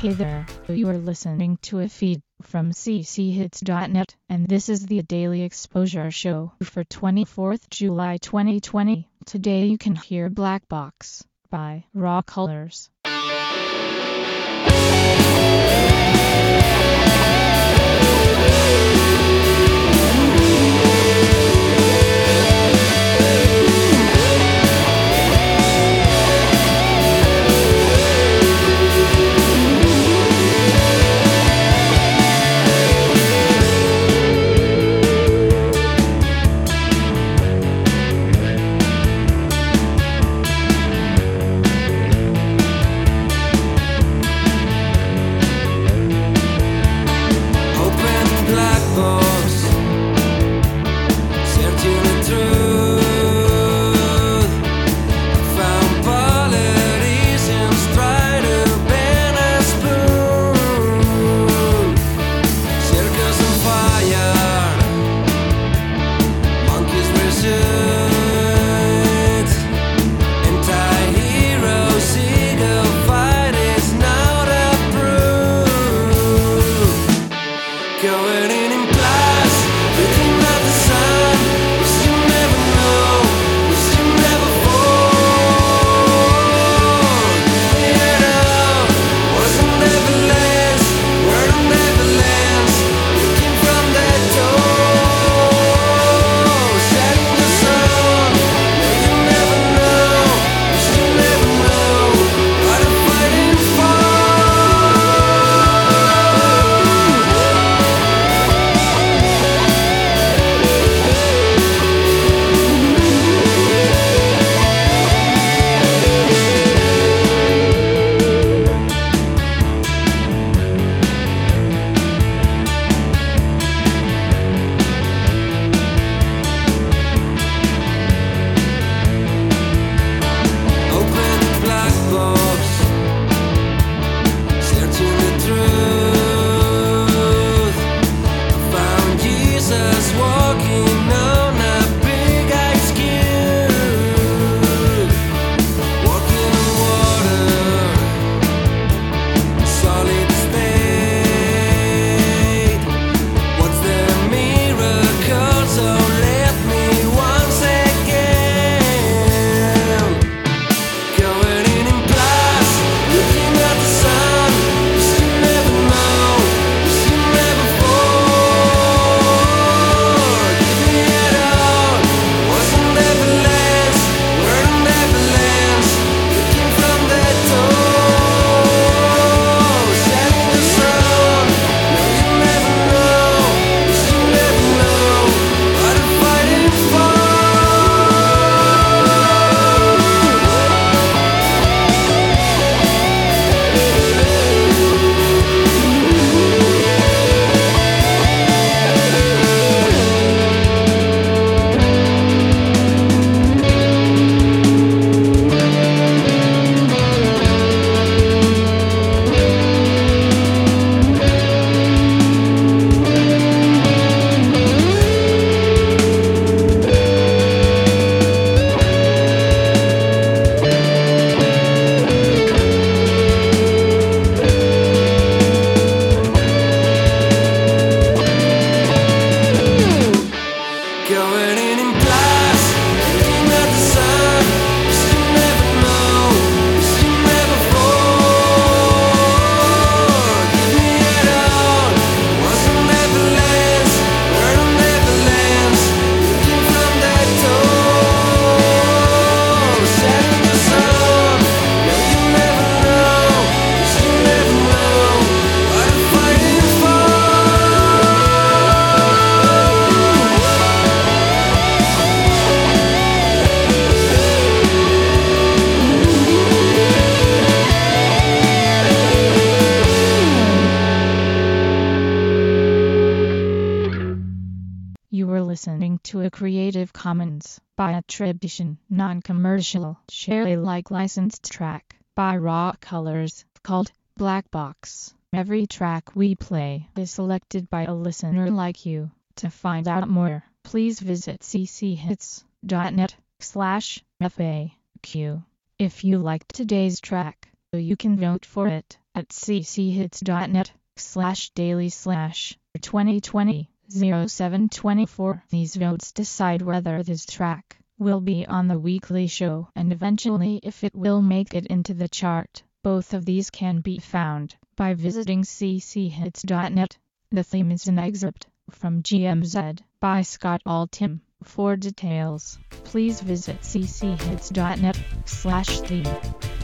Hey there, you are listening to a feed from cchits.net, and this is the Daily Exposure Show for 24th July 2020. Today you can hear Black Box by Raw Colors. You were listening to a Creative Commons by attribution, non-commercial, share Alike licensed track by Raw Colors called Black Box. Every track we play is selected by a listener like you. To find out more, please visit cchits.net/FAQ. If you liked today's track, you can vote for it at cchits.net/daily/2020-0724. These votes decide whether this track will be on the weekly show and eventually if it will make it into the chart. Both of these can be found by visiting cchits.net. The theme is an excerpt from GMZ by Scott Altham. For details, please visit cchits.net/theme.